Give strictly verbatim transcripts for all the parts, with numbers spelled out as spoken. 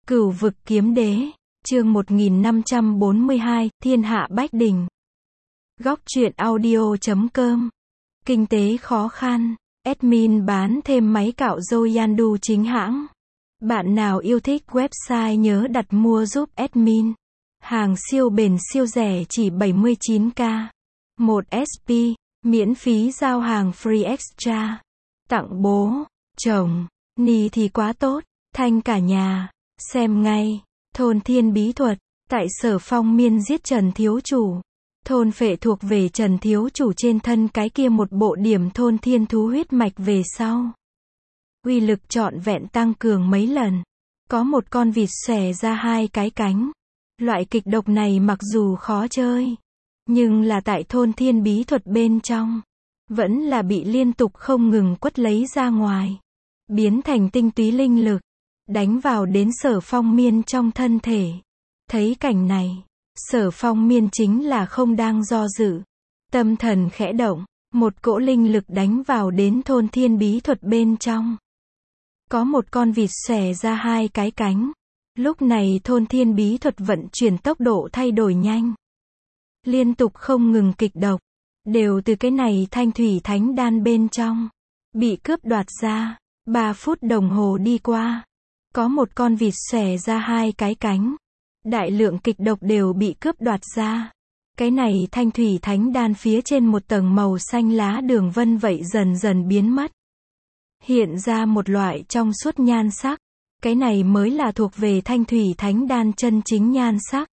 Cửu vực kiếm đế, chương một nghìn năm trăm bốn mươi hai, thiên hạ bách đình. Góc truyện audio chấm com. Kinh tế khó khăn, admin bán thêm máy cạo râu Yandu chính hãng. Bạn nào yêu thích website nhớ đặt mua giúp admin. Hàng siêu bền siêu rẻ chỉ bảy mươi chín k. một ét pê, miễn phí giao hàng free extra. Tặng bố, chồng, ni thì quá tốt, thanh cả nhà. Xem ngay, thôn Thiên Bí Thuật, tại Sở Phong Miên giết Trần Thiếu Chủ. Thôn Phệ thuộc về Trần Thiếu Chủ trên thân cái kia một bộ điểm thôn thiên thú huyết mạch về sau. Uy lực trọn vẹn tăng cường mấy lần. Có một con vịt xòe ra hai cái cánh. Loại kịch độc này mặc dù khó chơi, nhưng là tại thôn Thiên Bí Thuật bên trong, vẫn là bị liên tục không ngừng quất lấy ra ngoài. Biến thành tinh túy linh lực. Đánh vào đến Sở Phong Miên trong thân thể. Thấy cảnh này, Sở Phong Miên chính là không đang do dự. Tâm thần khẽ động, một cỗ linh lực đánh vào đến thôn Thiên Bí Thuật bên trong. Có một con vịt xòe ra hai cái cánh. Lúc này thôn Thiên Bí Thuật vận chuyển tốc độ thay đổi nhanh. Liên tục không ngừng kịch độc, đều từ cái này thanh thủy thánh đan bên trong. Bị cướp đoạt ra, ba phút đồng hồ đi qua. Có một con vịt xòe ra hai cái cánh. Đại lượng kịch độc đều bị cướp đoạt ra. Cái này thanh thủy thánh đan phía trên một tầng màu xanh lá đường vân vậy dần dần biến mất. Hiện ra một loại trong suốt nhan sắc. Cái này mới là thuộc về thanh thủy thánh đan chân chính nhan sắc.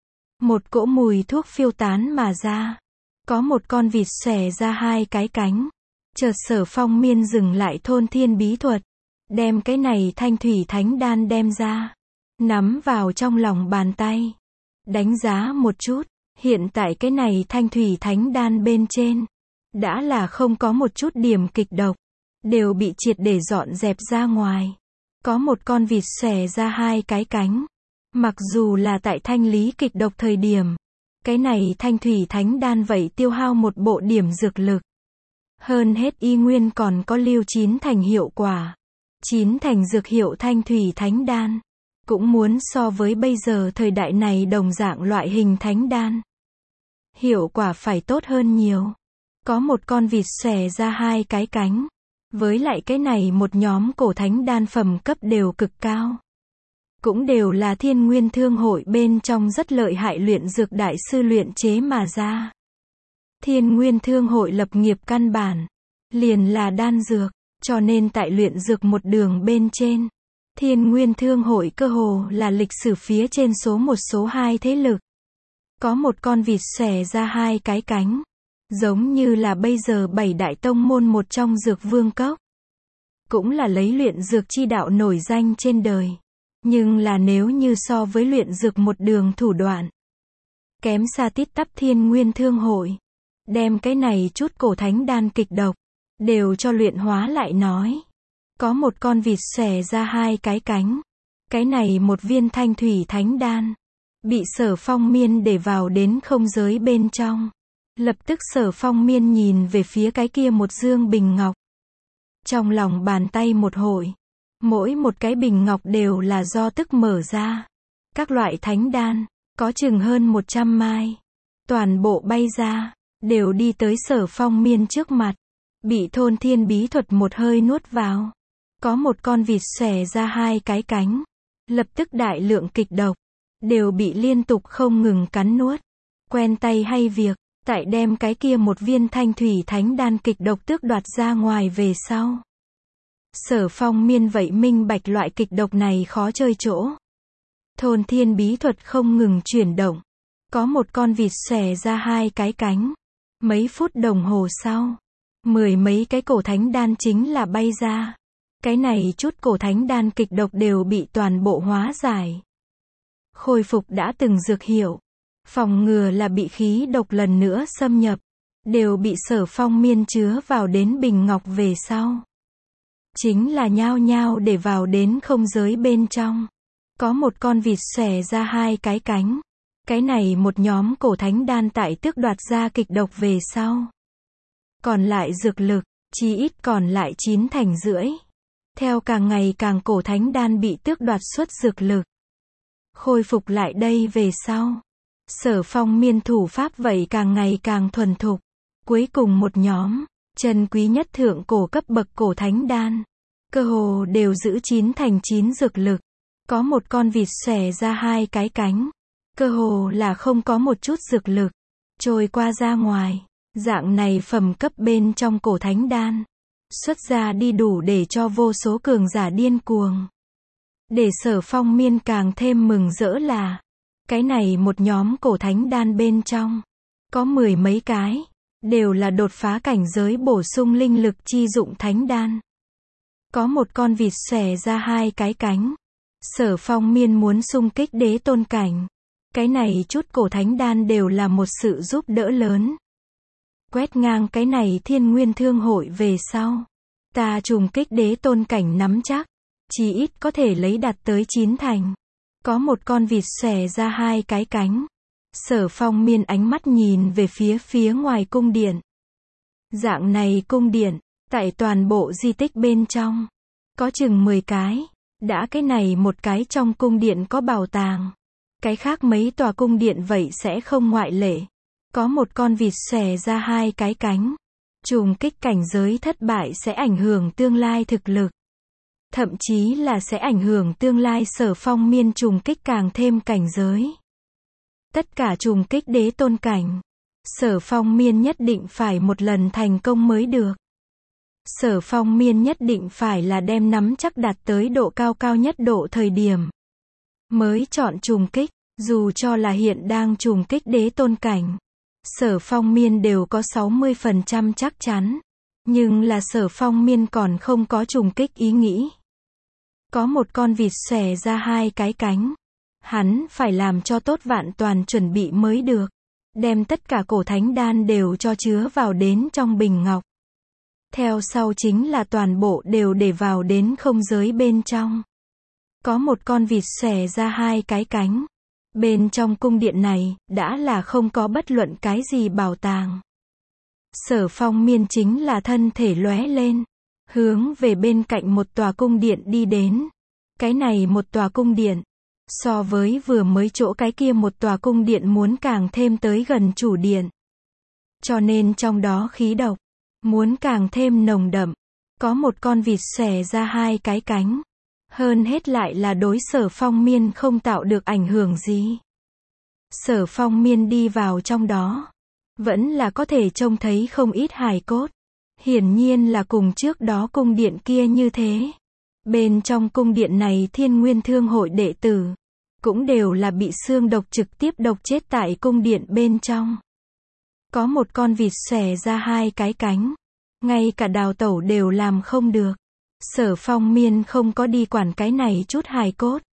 Một cỗ mùi thuốc phiêu tán mà ra. Có một con vịt xòe ra hai cái cánh. Chợt Sở Phong Miên dừng lại thôn Thiên Bí Thuật. Đem cái này thanh thủy thánh đan đem ra. Nắm vào trong lòng bàn tay. Đánh giá một chút. Hiện tại cái này thanh thủy thánh đan bên trên. Đã là không có một chút điểm kịch độc. Đều bị triệt để dọn dẹp ra ngoài. Có một con vịt xòe ra hai cái cánh. Mặc dù là tại thanh lý kịch độc thời điểm. Cái này thanh thủy thánh đan vậy tiêu hao một bộ điểm dược lực. Hơn hết y nguyên còn có lưu chín thành hiệu quả. Chín thành dược hiệu thanh thủy thánh đan. Cũng muốn so với bây giờ thời đại này đồng dạng loại hình thánh đan. Hiệu quả phải tốt hơn nhiều. Có một con vịt xòe ra hai cái cánh. Với lại cái này một nhóm cổ thánh đan phẩm cấp đều cực cao. Cũng đều là Thiên Nguyên Thương Hội bên trong rất lợi hại luyện dược đại sư luyện chế mà ra. Thiên Nguyên Thương Hội lập nghiệp căn bản. Liền là đan dược. Cho nên tại luyện dược một đường bên trên, Thiên Nguyên Thương Hội cơ hồ là lịch sử phía trên số một số hai thế lực. Có một con vịt xòe ra hai cái cánh. Giống như là bây giờ bảy đại tông môn một trong dược vương cốc. Cũng là lấy luyện dược chi đạo nổi danh trên đời. Nhưng là nếu như so với luyện dược một đường thủ đoạn. Kém xa tít tắp Thiên Nguyên Thương Hội. Đem cái này chút cổ thánh đan kịch độc. Đều cho luyện hóa lại nói. Có một con vịt xòe ra hai cái cánh. Cái này một viên thanh thủy thánh đan. Bị Sở Phong Miên để vào đến không giới bên trong. Lập tức Sở Phong Miên nhìn về phía cái kia một dương bình ngọc. Trong lòng bàn tay một hội. Mỗi một cái bình ngọc đều là do tức mở ra. Các loại thánh đan. Có chừng hơn một trăm mai. Toàn bộ bay ra. Đều đi tới Sở Phong Miên trước mặt. Bị thôn Thiên Bí Thuật một hơi nuốt vào. Có một con vịt xòe ra hai cái cánh. Lập tức đại lượng kịch độc. Đều bị liên tục không ngừng cắn nuốt. Quen tay hay việc. Tại đem cái kia một viên thanh thủy thánh đan kịch độc tước đoạt ra ngoài về sau. Sở Phong Miên vậy minh bạch loại kịch độc này khó chơi chỗ. Thôn Thiên Bí Thuật không ngừng chuyển động. Có một con vịt xòe ra hai cái cánh. Mấy phút đồng hồ sau. Mười mấy cái cổ thánh đan chính là bay ra. Cái này chút cổ thánh đan kịch độc đều bị toàn bộ hóa giải. Khôi phục đã từng dược hiệu. Phòng ngừa là bị khí độc lần nữa xâm nhập. Đều bị Sở Phong Miên chứa vào đến bình ngọc về sau. Chính là nhao nhao để vào đến không giới bên trong. Có một con vịt xòe ra hai cái cánh. Cái này một nhóm cổ thánh đan tại tước đoạt ra kịch độc về sau. Còn lại dược lực, chí ít còn lại chín thành rưỡi. Theo càng ngày càng cổ thánh đan bị tước đoạt xuất dược lực. Khôi phục lại đây về sau, Sở Phong Miên thủ pháp vậy càng ngày càng thuần thục. Cuối cùng một nhóm, chân quý nhất thượng cổ cấp bậc cổ thánh đan, cơ hồ đều giữ chín thành chín dược lực. Có một con vịt xòe ra hai cái cánh, cơ hồ là không có một chút dược lực, trôi qua ra ngoài. Dạng này phẩm cấp bên trong cổ thánh đan, xuất ra đi đủ để cho vô số cường giả điên cuồng. Để Sở Phong Miên càng thêm mừng rỡ là, cái này một nhóm cổ thánh đan bên trong, có mười mấy cái, đều là đột phá cảnh giới bổ sung linh lực chi dụng thánh đan. Có một con vịt xòe ra hai cái cánh, Sở Phong Miên muốn xung kích đế tôn cảnh. Cái này chút cổ thánh đan đều là một sự giúp đỡ lớn. Quét ngang cái này thiên nguyên thương hội về sau, ta trùng kích đế tôn cảnh nắm chắc, chỉ ít có thể lấy đạt tới chín thành. Có một con vịt xòe ra hai cái cánh. Sở Phong Miên ánh mắt nhìn về phía phía ngoài cung điện. Dạng này cung điện, tại toàn bộ di tích bên trong, có chừng mười cái. Đã cái này một cái trong cung điện có bảo tàng, cái khác mấy tòa cung điện vậy sẽ không ngoại lệ. Có một con vịt xòe ra hai cái cánh. Trùng kích cảnh giới thất bại sẽ ảnh hưởng tương lai thực lực. Thậm chí là sẽ ảnh hưởng tương lai Sở Phong Miên trùng kích càng thêm cảnh giới. Tất cả trùng kích đế tôn cảnh, Sở Phong Miên nhất định phải một lần thành công mới được. Sở Phong Miên nhất định phải là đem nắm chắc đạt tới độ cao cao nhất độ thời điểm mới chọn trùng kích. Dù cho là hiện đang trùng kích đế tôn cảnh, Sở Phong Miên đều có sáu mươi phần trăm chắc chắn. Nhưng là Sở Phong Miên còn không có trùng kích ý nghĩ. Có một con vịt xòe ra hai cái cánh. Hắn phải làm cho tốt vạn toàn chuẩn bị mới được. Đem tất cả cổ thánh đan đều cho chứa vào đến trong bình ngọc. Theo sau chính là toàn bộ đều để vào đến không giới bên trong. Có một con vịt xòe ra hai cái cánh. Bên trong cung điện này, đã là không có bất luận cái gì bảo tàng. Sở Phong Miên chính là thân thể lóe lên, hướng về bên cạnh một tòa cung điện đi đến. Cái này một tòa cung điện, so với vừa mới chỗ cái kia một tòa cung điện muốn càng thêm tới gần chủ điện. Cho nên trong đó khí độc, muốn càng thêm nồng đậm. Có một con vịt xòe ra hai cái cánh. Hơn hết lại là đối Sở Phong Miên không tạo được ảnh hưởng gì. Sở Phong Miên đi vào trong đó, vẫn là có thể trông thấy không ít hài cốt. Hiển nhiên là cùng trước đó cung điện kia như thế. Bên trong cung điện này Thiên Nguyên Thương hội đệ tử, cũng đều là bị xương độc trực tiếp độc chết tại cung điện bên trong. Có một con vịt xòe ra hai cái cánh. Ngay cả đào tẩu đều làm không được. Sở Phong Miên không có đi quản cái này chút hài cốt,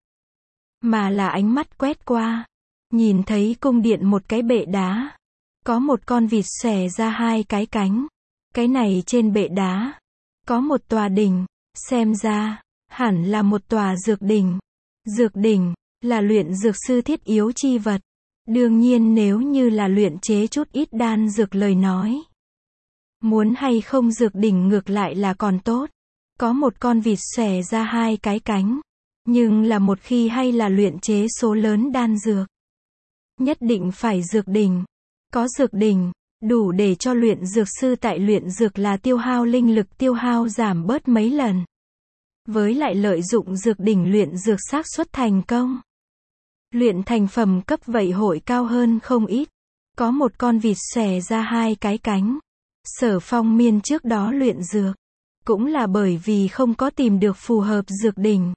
mà là ánh mắt quét qua. Nhìn thấy cung điện một cái bệ đá. Có một con vịt xòe ra hai cái cánh. Cái này trên bệ đá, có một tòa đỉnh. Xem ra, hẳn là một tòa dược đỉnh. Dược đỉnh, là luyện dược sư thiết yếu chi vật. Đương nhiên nếu như là luyện chế chút ít đan dược lời nói. Muốn hay không dược đỉnh ngược lại là còn tốt. Có một con vịt xòe ra hai cái cánh. Nhưng là một khi hay là luyện chế số lớn đan dược, nhất định phải dược đỉnh. Có dược đỉnh, đủ để cho luyện dược sư tại luyện dược là tiêu hao linh lực tiêu hao giảm bớt mấy lần. Với lại lợi dụng dược đỉnh luyện dược xác suất thành công. Luyện thành phẩm cấp vậy hội cao hơn không ít. Có một con vịt xòe ra hai cái cánh. Sở Phong Miên trước đó luyện dược, cũng là bởi vì không có tìm được phù hợp dược đỉnh.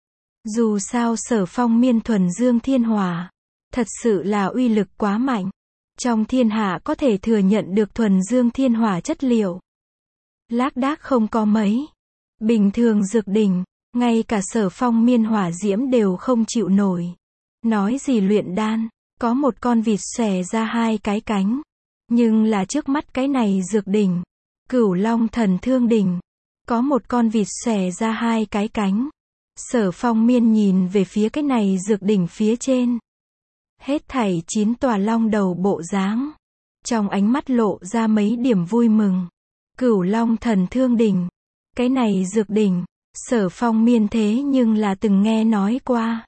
Dù sao Sở Phong Miên thuần dương thiên hỏa, thật sự là uy lực quá mạnh. Trong thiên hạ có thể thừa nhận được thuần dương thiên hỏa chất liệu, lác đác không có mấy. Bình thường dược đỉnh, ngay cả Sở Phong Miên hỏa diễm đều không chịu nổi. Nói gì luyện đan, có một con vịt xòe ra hai cái cánh. Nhưng là trước mắt cái này dược đỉnh, Cửu Long Thần Thương đỉnh, có một con vịt xòe ra hai cái cánh. Sở Phong Miên nhìn về phía cái này dược đỉnh phía trên. Hết thảy chín tòa long đầu bộ dáng. Trong ánh mắt lộ ra mấy điểm vui mừng. Cửu Long Thần Thương đỉnh, cái này dược đỉnh, Sở Phong Miên thế nhưng là từng nghe nói qua.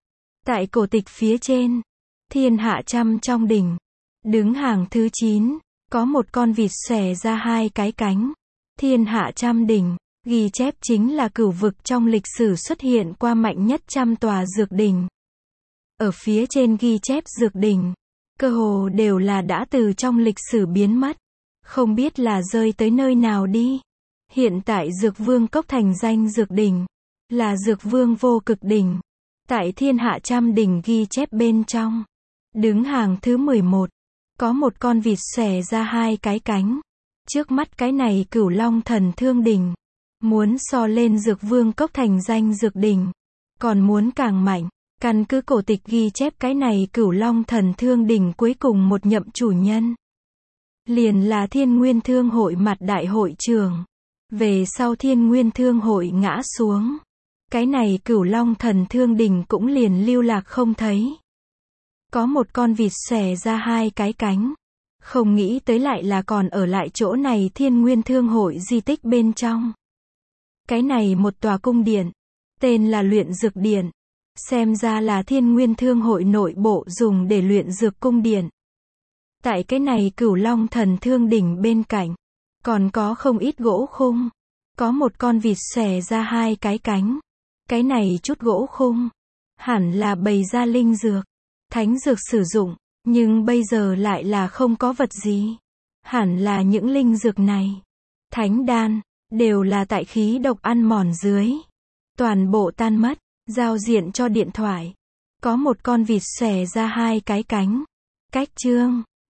Tại cổ tịch phía trên, thiên hạ trăm trong đỉnh, đứng hàng thứ chín, có một con vịt xòe ra hai cái cánh. Thiên hạ trăm đỉnh, ghi chép chính là cửu vực trong lịch sử xuất hiện qua mạnh nhất trăm tòa dược đỉnh. Ở phía trên ghi chép dược đỉnh, cơ hồ đều là đã từ trong lịch sử biến mất, không biết là rơi tới nơi nào đi. Hiện tại Dược Vương Cốc thành danh dược đỉnh, là Dược Vương Vô Cực đỉnh. Tại thiên hạ trăm đỉnh ghi chép bên trong, đứng hàng thứ mười một, có một con vịt xòe ra hai cái cánh. Trước mắt cái này Cửu Long Thần Thương đỉnh, muốn so lên Dược Vương Cốc thành danh dược đỉnh, còn muốn càng mạnh. Căn cứ cổ tịch ghi chép cái này Cửu Long Thần Thương đỉnh cuối cùng một nhậm chủ nhân, liền là Thiên Nguyên Thương hội mặt đại hội trưởng. Về sau Thiên Nguyên Thương hội ngã xuống, cái này Cửu Long Thần Thương đỉnh cũng liền lưu lạc không thấy. Có một con vịt xòe ra hai cái cánh, không nghĩ tới lại là còn ở lại chỗ này Thiên Nguyên Thương hội di tích bên trong. Cái này một tòa cung điện, tên là Luyện Dược Điện, xem ra là Thiên Nguyên Thương hội nội bộ dùng để luyện dược cung điện. Tại cái này Cửu Long Thần Thương đỉnh bên cạnh, còn có không ít gỗ khung, có một con vịt xòe ra hai cái cánh. Cái này chút gỗ khung, hẳn là bày ra linh dược, thánh dược sử dụng, nhưng bây giờ lại là không có vật gì. Hẳn là những linh dược này, thánh đan, đều là tại khí độc ăn mòn dưới, toàn bộ tan mất. Giao diện cho điện thoại, có một con vịt xòe ra hai cái cánh. Cách chương